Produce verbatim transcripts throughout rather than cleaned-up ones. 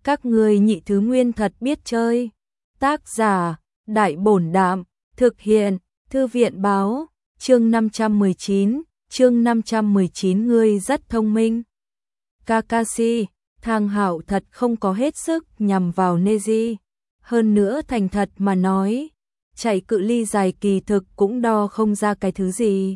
Các ngươi nhị thứ nguyên thật biết chơi. Tác giả, Đại Bổn Đạm, thực hiện, Thư viện Báo, chương năm trăm mười chín, chương năm trăm mười chín ngươi rất thông minh. Kakashi, Thang Hạo thật không có hết sức nhằm vào Neji. Hơn nữa thành thật mà nói, chạy cự ly dài kỳ thực cũng đo không ra cái thứ gì.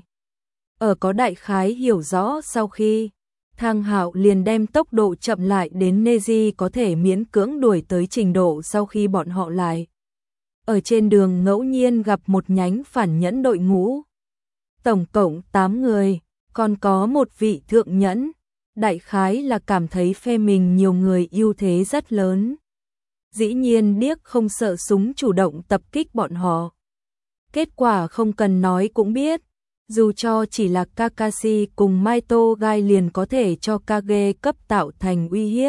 Ở có đại khái hiểu rõ sau khi, Thang Hạo liền đem tốc độ chậm lại đến Neji có thể miễn cưỡng đuổi tới trình độ sau khi bọn họ lại. Ở trên đường ngẫu nhiên gặp một nhánh phản nhẫn đội ngũ. Tổng cộng tám người, còn có một vị thượng nhẫn. Đại khái là cảm thấy phe mình nhiều người ưu thế rất lớn. Dĩ nhiên điếc không sợ súng chủ động tập kích bọn họ. Kết quả không cần nói cũng biết. Dù cho chỉ là Kakashi cùng Maito Gai liền có thể cho Kage cấp tạo thành uy hiếp.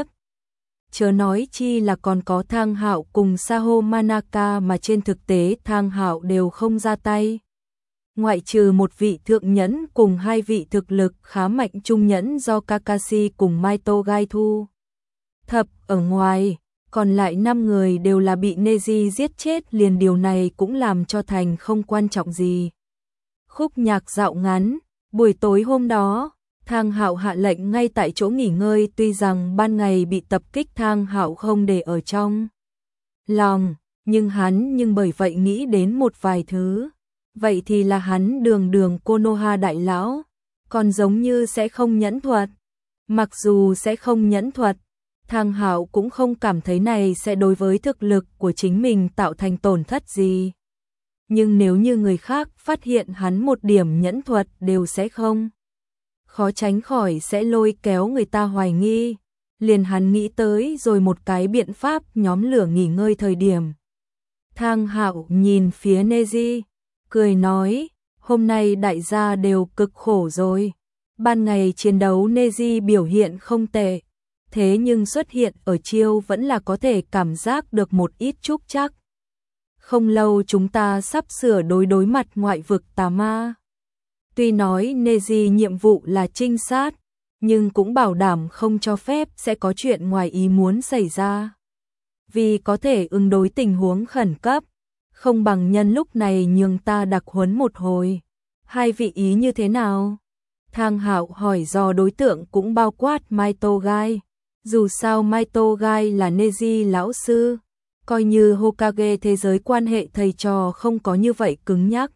Chớ nói chi là còn có Thang Hạo cùng Saho Manaka mà trên thực tế Thang Hạo đều không ra tay. Ngoại trừ một vị thượng nhẫn cùng hai vị thực lực khá mạnh trung nhẫn do Kakashi cùng Maito Gai thu thập ở ngoài, còn lại năm người đều là bị Neji giết chết, liền điều này cũng làm cho thành không quan trọng gì. Khúc nhạc dạo ngắn, buổi tối hôm đó, Thang Hạo hạ lệnh ngay tại chỗ nghỉ ngơi, tuy rằng ban ngày bị tập kích Thang Hạo không để ở trong lòng, nhưng hắn nhưng bởi vậy nghĩ đến một vài thứ. Vậy thì là hắn đường đường Konoha đại lão, còn giống như sẽ không nhẫn thuật. Mặc dù sẽ không nhẫn thuật, Thang Hạo cũng không cảm thấy này sẽ đối với thực lực của chính mình tạo thành tổn thất gì. Nhưng nếu như người khác phát hiện hắn một điểm nhẫn thuật đều sẽ không. Khó tránh khỏi sẽ lôi kéo người ta hoài nghi. Liền hắn nghĩ tới rồi một cái biện pháp nhóm lửa nghỉ ngơi thời điểm. Thang Hạo nhìn phía Neji, cười nói, hôm nay đại gia đều cực khổ rồi. Ban ngày chiến đấu Neji biểu hiện không tệ, thế nhưng xuất hiện ở chiêu vẫn là có thể cảm giác được một ít trúc chắc. Không lâu chúng ta sắp sửa đối đối mặt ngoại vực tà ma. Tuy nói Neji nhiệm vụ là trinh sát, nhưng cũng bảo đảm không cho phép sẽ có chuyện ngoài ý muốn xảy ra. Vì có thể ứng đối tình huống khẩn cấp, không bằng nhân lúc này nhường ta đặc huấn một hồi. Hai vị ý như thế nào? Thang Hạo hỏi do đối tượng cũng bao quát Maito Gai. Dù sao Maito Gai là Neji lão sư, coi như Hokage thế giới quan hệ thầy trò không có như vậy cứng nhắc.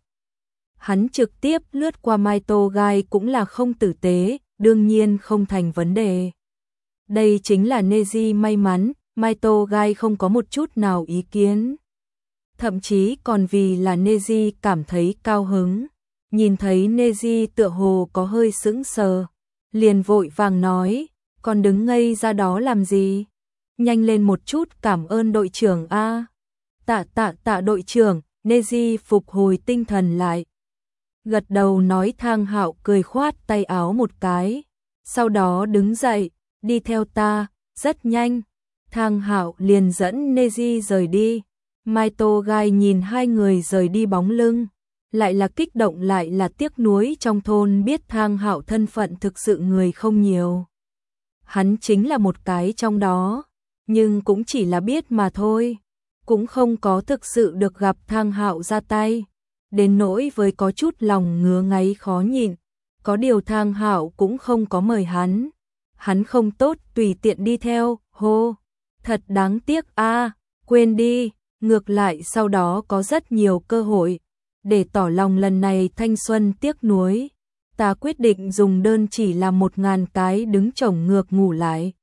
Hắn trực tiếp lướt qua Maito Gai cũng là không tử tế, đương nhiên không thành vấn đề. Đây chính là Neji may mắn, Maito Gai không có một chút nào ý kiến. Thậm chí còn vì là Neji cảm thấy cao hứng. Nhìn thấy Neji tựa hồ có hơi sững sờ, liền vội vàng nói, còn đứng ngây ra đó làm gì? Nhanh lên một chút cảm ơn đội trưởng a. Tạ tạ tạ đội trưởng. Neji phục hồi tinh thần lại. Gật đầu nói. Thang Hạo cười khoát tay áo một cái, sau đó đứng dậy, đi theo ta. Rất nhanh, Thang Hạo liền dẫn Neji rời đi. Maito Gai nhìn hai người rời đi bóng lưng, lại là kích động lại là tiếc nuối. Trong thôn biết Thang Hạo thân phận thực sự người không nhiều. Hắn chính là một cái trong đó, nhưng cũng chỉ là biết mà thôi, cũng không có thực sự được gặp Thang Hạo ra tay, đến nỗi với có chút lòng ngứa ngáy khó nhịn. Có điều Thang Hạo cũng không có mời hắn, hắn không tốt tùy tiện đi theo. Hô, thật đáng tiếc a, quên đi, ngược lại sau đó có rất nhiều cơ hội. Để tỏ lòng lần này thanh xuân tiếc nuối, ta quyết định dùng đơn chỉ là một ngàn cái đứng chổng ngược ngủ lại.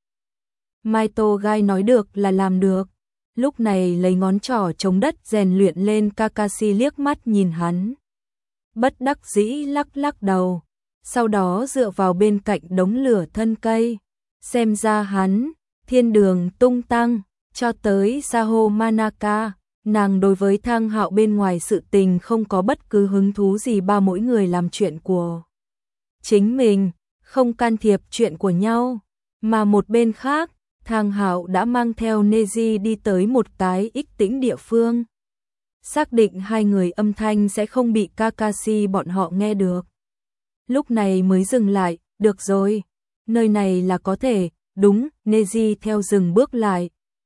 Maito Gai nói được là làm được, lúc này lấy ngón trỏ chống đất rèn luyện lên. Kakashi liếc mắt nhìn hắn, bất đắc dĩ lắc lắc đầu, sau đó dựa vào bên cạnh đống lửa thân cây. Xem ra hắn, thiên đường tung tăng, cho tới Saho Manaka, nàng đối với Thang Hạo bên ngoài sự tình không có bất cứ hứng thú gì. Ba mỗi người làm chuyện của chính mình, không can thiệp chuyện của nhau. Mà một bên khác, Thang Hạo đã mang theo Neji đi tới một cái ích tĩnh địa phương. Xác định hai người âm thanh sẽ không bị Kakashi bọn họ nghe được. Lúc này mới dừng lại. Được rồi, nơi này là có thể. Đúng, Neji theo dừng bước lại,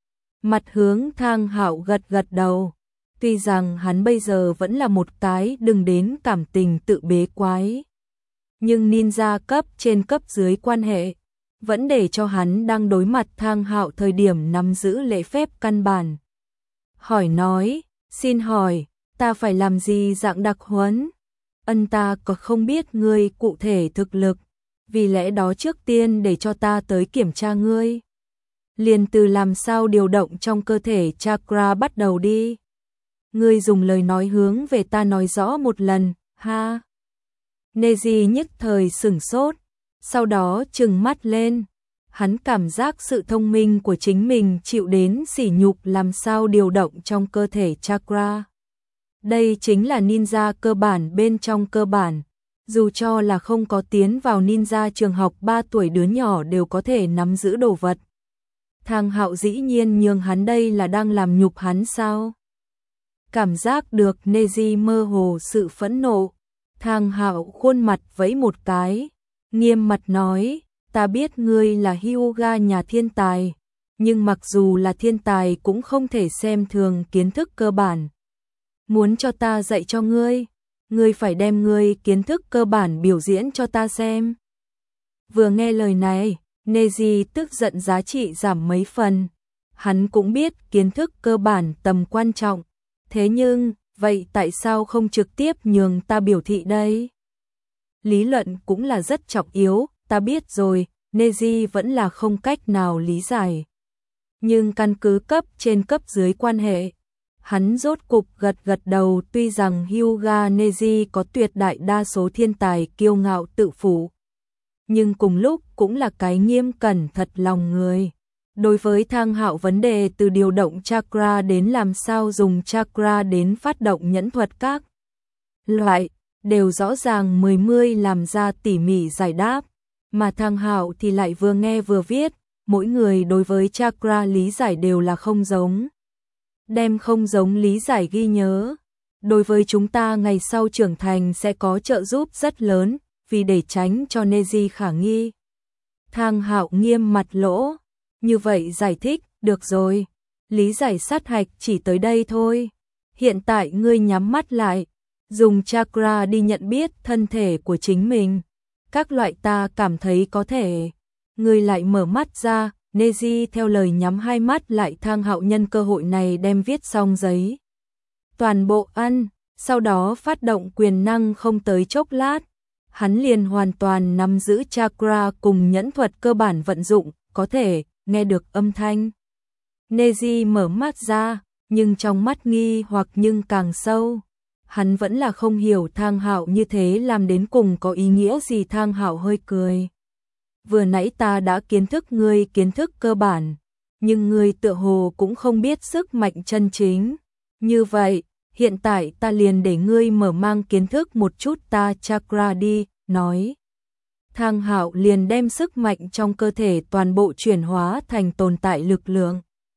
Mặt hướng Thang Hạo gật gật đầu. Tuy rằng hắn bây giờ vẫn là một cái đừng đến cảm tình tự bế quái. Nhưng ninja cấp trên cấp dưới quan hệ, vẫn để cho hắn đang đối mặt Thang Hạo thời điểm nắm giữ lễ phép căn bản. Hỏi nói, xin hỏi, ta phải làm gì dạng đặc huấn? Ân ta có không biết ngươi cụ thể thực lực, vì lẽ đó trước tiên để cho ta tới kiểm tra ngươi. Liền từ làm sao điều động trong cơ thể chakra bắt đầu đi. Ngươi dùng lời nói hướng về ta nói rõ một lần, ha. Neji nhất thời sửng sốt, sau đó trừng mắt lên. Hắn cảm giác sự thông minh của chính mình chịu đến sỉ nhục làm sao điều động trong cơ thể chakra. Đây chính là ninja cơ bản bên trong cơ bản. Dù cho là không có tiến vào ninja trường học ba tuổi đứa nhỏ đều có thể nắm giữ đồ vật. Thang Hạo dĩ nhiên nhường hắn đây là đang làm nhục hắn sao? Cảm giác được Neji mơ hồ sự phẫn nộ. Thang Hạo khuôn mặt vẫy một cái, nghiêm mặt nói, ta biết ngươi là Hyuga nhà thiên tài, nhưng mặc dù là thiên tài cũng không thể xem thường kiến thức cơ bản. Muốn cho ta dạy cho ngươi, ngươi phải đem ngươi kiến thức cơ bản biểu diễn cho ta xem. Vừa nghe lời này, Neji tức giận giá trị giảm mấy phần. Hắn cũng biết kiến thức cơ bản tầm quan trọng, thế nhưng, vậy tại sao không trực tiếp nhường ta biểu thị đây? Lý luận cũng là rất trọng yếu, ta biết rồi, Neji vẫn là không cách nào lý giải. Nhưng căn cứ cấp trên cấp dưới quan hệ, hắn rốt cục gật gật đầu. Tuy rằng Hyuga Neji có tuyệt đại đa số thiên tài kiêu ngạo tự phụ, nhưng cùng lúc cũng là cái nghiêm cẩn thật lòng người. Đối với Thang Hạo vấn đề từ điều động chakra đến làm sao dùng chakra đến phát động nhẫn thuật các loại, đều rõ ràng mười mươi làm ra tỉ mỉ giải đáp. Mà Thang Hạo thì lại vừa nghe vừa viết, mỗi người đối với chakra lý giải đều là không giống. Đem không giống lý giải ghi nhớ, đối với chúng ta ngày sau trưởng thành sẽ có trợ giúp rất lớn, vì để tránh cho Neji khả nghi. Thang Hạo nghiêm mặt lỗ, như vậy giải thích, được rồi, lý giải sát hạch chỉ tới đây thôi. Hiện tại ngươi nhắm mắt lại, dùng chakra đi nhận biết thân thể của chính mình. Các loại ta cảm thấy có thể. Ngươi lại mở mắt ra, Neji theo lời nhắm hai mắt lại. Thang Hạo nhân cơ hội này đem viết xong giấy toàn bộ ăn, sau đó phát động quyền năng. Không tới chốc lát, hắn liền hoàn toàn nắm giữ chakra cùng nhẫn thuật cơ bản vận dụng, có thể nghe được âm thanh. Neji mở mắt ra, nhưng trong mắt nghi hoặc nhưng càng sâu. Hắn vẫn là không hiểu Thang Hạo như thế làm đến cùng có ý nghĩa gì. Thang Hạo hơi cười. Vừa nãy ta đã kiến thức ngươi kiến thức cơ bản, nhưng ngươi tựa hồ cũng không biết sức mạnh chân chính. Như vậy, hiện tại ta liền để ngươi mở mang kiến thức một chút ta chakra đi, nói. Thang Hạo liền đem sức mạnh trong cơ thể toàn bộ chuyển hóa thành tồn tại lực lượng.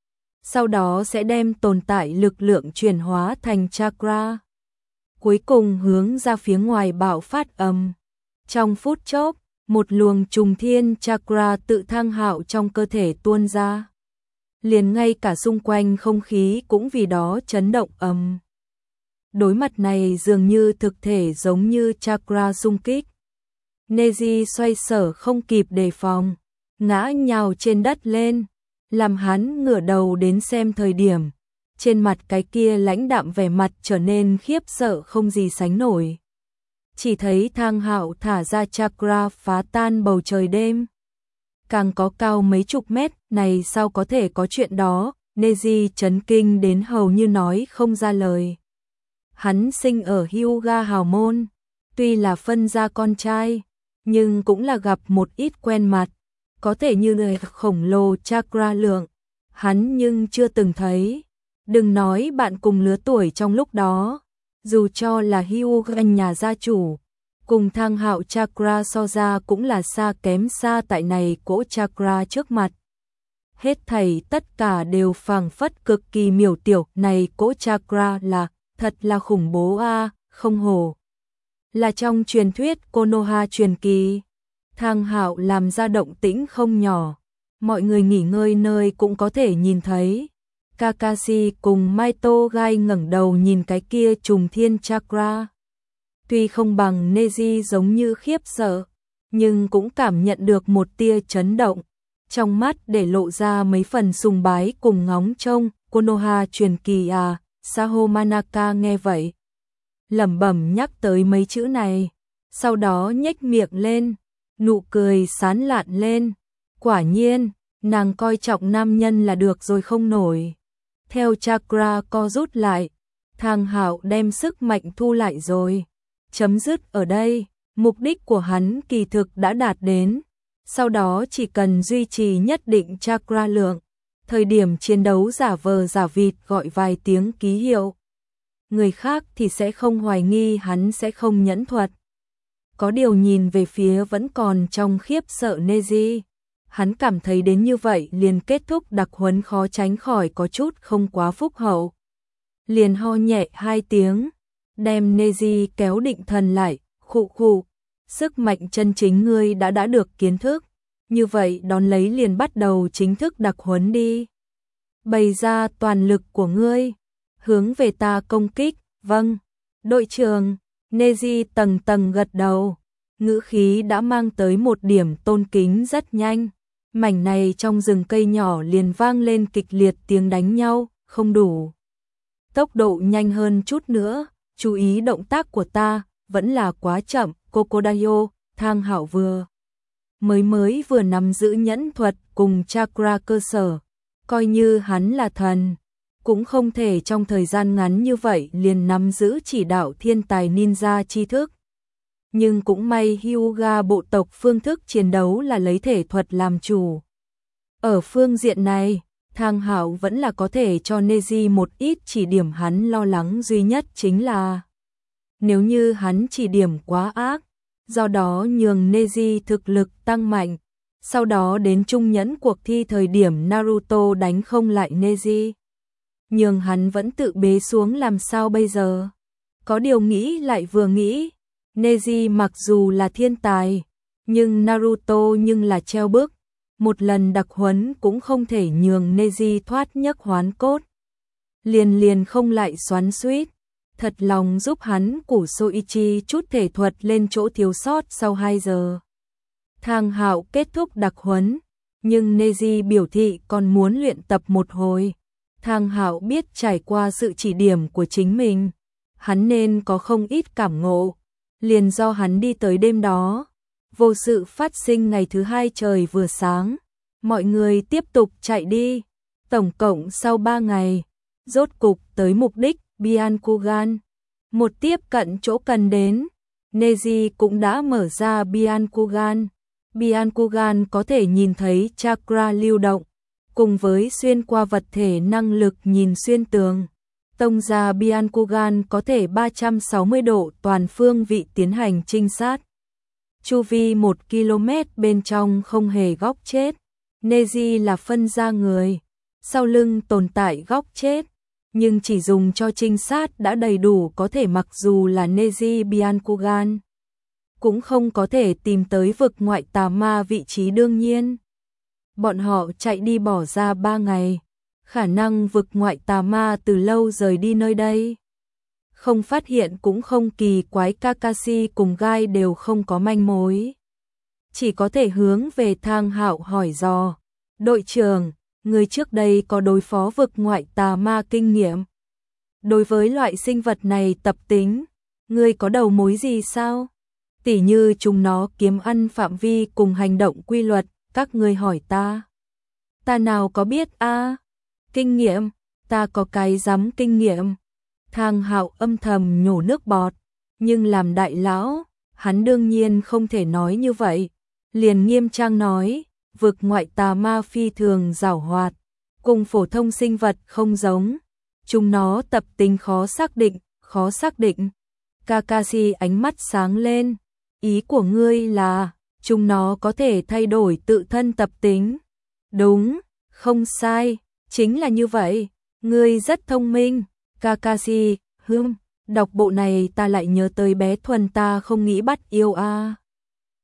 Sau đó sẽ đem tồn tại lực lượng chuyển hóa thành chakra. Cuối cùng hướng ra phía ngoài bạo phát ầm. Trong phút chốc, một luồng trùng thiên chakra tự Thang Hạo trong cơ thể tuôn ra. Liền ngay cả xung quanh không khí cũng vì đó chấn động ầm. Đối mặt này dường như thực thể giống như chakra xung kích. Neji xoay sở không kịp đề phòng, ngã nhào trên đất lên, làm hắn ngửa đầu đến xem thời điểm. Trên mặt cái kia lãnh đạm vẻ mặt trở nên khiếp sợ không gì sánh nổi. Chỉ thấy Thang Hạo thả ra chakra phá tan bầu trời đêm. Càng có cao mấy chục mét, này sao có thể có chuyện đó, Neji chấn kinh đến hầu như nói không ra lời. Hắn sinh ở Hyuga hào môn, tuy là phân gia con trai, nhưng cũng là gặp một ít quen mặt, có thể như người khổng lồ chakra lượng, hắn nhưng chưa từng thấy. Đừng nói bạn cùng lứa tuổi trong lúc đó, dù cho là Hyuga nhà gia chủ, cùng Thang Hạo chakra so ra cũng là xa kém xa tại này cỗ chakra trước mặt. Hết thảy tất cả đều phảng phất cực kỳ miểu tiểu, này cỗ chakra là, thật là khủng bố a, à, không hổ. Là trong truyền thuyết Konoha truyền kỳ, Thang Hạo làm ra động tĩnh không nhỏ, mọi người nghỉ ngơi nơi cũng có thể nhìn thấy. Kakashi cùng Maito Gai ngẩng đầu nhìn cái kia trùng thiên chakra. Tuy không bằng Neji giống như khiếp sợ, nhưng cũng cảm nhận được một tia chấn động. Trong mắt để lộ ra mấy phần sùng bái cùng ngóng trông. Konoha truyền kỳ à, Saho Manaka nghe vậy, lẩm bẩm nhắc tới mấy chữ này, sau đó nhếch miệng lên, nụ cười sán lạn lên. Quả nhiên, nàng coi trọng nam nhân là được rồi không nổi. Theo chakra co rút lại, Thang Hạo đem sức mạnh thu lại rồi. Chấm dứt ở đây, mục đích của hắn kỳ thực đã đạt đến. Sau đó chỉ cần duy trì nhất định chakra lượng, thời điểm chiến đấu giả vờ giả vịt gọi vài tiếng ký hiệu. Người khác thì sẽ không hoài nghi hắn sẽ không nhẫn thuật. Có điều nhìn về phía vẫn còn trong khiếp sợ Neji, hắn cảm thấy đến như vậy liền kết thúc đặc huấn khó tránh khỏi có chút không quá phúc hậu. Liền ho nhẹ hai tiếng, đem Neji kéo định thần lại, khụ khụ, sức mạnh chân chính ngươi đã đã được kiến thức, như vậy đón lấy liền bắt đầu chính thức đặc huấn đi. Bày ra toàn lực của ngươi, hướng về ta công kích, vâng, đội trưởng. Neji tầng tầng gật đầu, ngữ khí đã mang tới một điểm tôn kính rất nhanh. Mảnh này trong rừng cây nhỏ liền vang lên kịch liệt tiếng đánh nhau, không đủ. Tốc độ nhanh hơn chút nữa, chú ý động tác của ta, vẫn là quá chậm. Kokodayo, Thang Hạo vừa mới mới vừa nắm giữ nhẫn thuật cùng chakra cơ sở, coi như hắn là thần, cũng không thể trong thời gian ngắn như vậy liền nắm giữ chỉ đạo thiên tài ninja tri thức. Nhưng cũng may Hyuga bộ tộc phương thức chiến đấu là lấy thể thuật làm chủ. Ở phương diện này, Thang Hạo vẫn là có thể cho Neji một ít chỉ điểm. Hắn lo lắng duy nhất chính là nếu như hắn chỉ điểm quá ác, do đó nhường Neji thực lực tăng mạnh, sau đó đến trung nhẫn cuộc thi thời điểm Naruto đánh không lại Neji, nhường hắn vẫn tự bế xuống làm sao bây giờ. Có điều nghĩ lại vừa nghĩ, Neji mặc dù là thiên tài, nhưng Naruto nhưng là treo bước, một lần đặc huấn cũng không thể nhường Neji thoát nhấc hoán cốt. Liền liền không lại xoắn xuýt, thật lòng giúp hắn củ Soichi chút thể thuật lên chỗ thiếu sót sau hai giờ. Thang Hạo kết thúc đặc huấn, nhưng Neji biểu thị còn muốn luyện tập một hồi. Thang Hạo biết trải qua sự chỉ điểm của chính mình, hắn nên có không ít cảm ngộ, liền do hắn đi tới đêm đó. Vô sự phát sinh ngày thứ hai trời vừa sáng, mọi người tiếp tục chạy đi. Tổng cộng sau ba ngày, rốt cục tới mục đích, Byakugan. Một tiếp cận chỗ cần đến, Neji cũng đã mở ra Byakugan. Byakugan có thể nhìn thấy chakra lưu động, cùng với xuyên qua vật thể năng lực nhìn xuyên tường. Tông ra Byakugan có thể ba trăm sáu mươi độ toàn phương vị tiến hành trinh sát. Chu vi một ki lô mét bên trong không hề góc chết. Neji là phân ra người, sau lưng tồn tại góc chết, nhưng chỉ dùng cho trinh sát đã đầy đủ, có thể mặc dù là Neji Byakugan cũng không có thể tìm tới vực ngoại tà ma vị trí đương nhiên. Bọn họ chạy đi bỏ ra ba ngày, khả năng vực ngoại tà ma từ lâu rời đi nơi đây. Không phát hiện cũng không kỳ quái, Kakashi cùng Gai đều không có manh mối. Chỉ có thể hướng về Thang Hạo hỏi dò, đội trưởng, người trước đây có đối phó vực ngoại tà ma kinh nghiệm. Đối với loại sinh vật này tập tính, người có đầu mối gì sao? Tỉ như chúng nó kiếm ăn phạm vi cùng hành động quy luật, các ngươi hỏi ta. Ta nào có biết a? À? Kinh nghiệm, ta có cái dám kinh nghiệm. Thang Hạo âm thầm nhổ nước bọt, nhưng làm đại lão, hắn đương nhiên không thể nói như vậy. Liền nghiêm trang nói, vực ngoại tà ma phi thường giảo hoạt, cùng phổ thông sinh vật không giống. Chúng nó tập tính khó xác định, khó xác định. Kakashi ánh mắt sáng lên, ý của ngươi là, chúng nó có thể thay đổi tự thân tập tính. Đúng, không sai, chính là như vậy, ngươi rất thông minh. Kakashi, hưm, đọc bộ này ta lại nhớ tới bé Thuần ta không nghĩ bắt yêu a. À.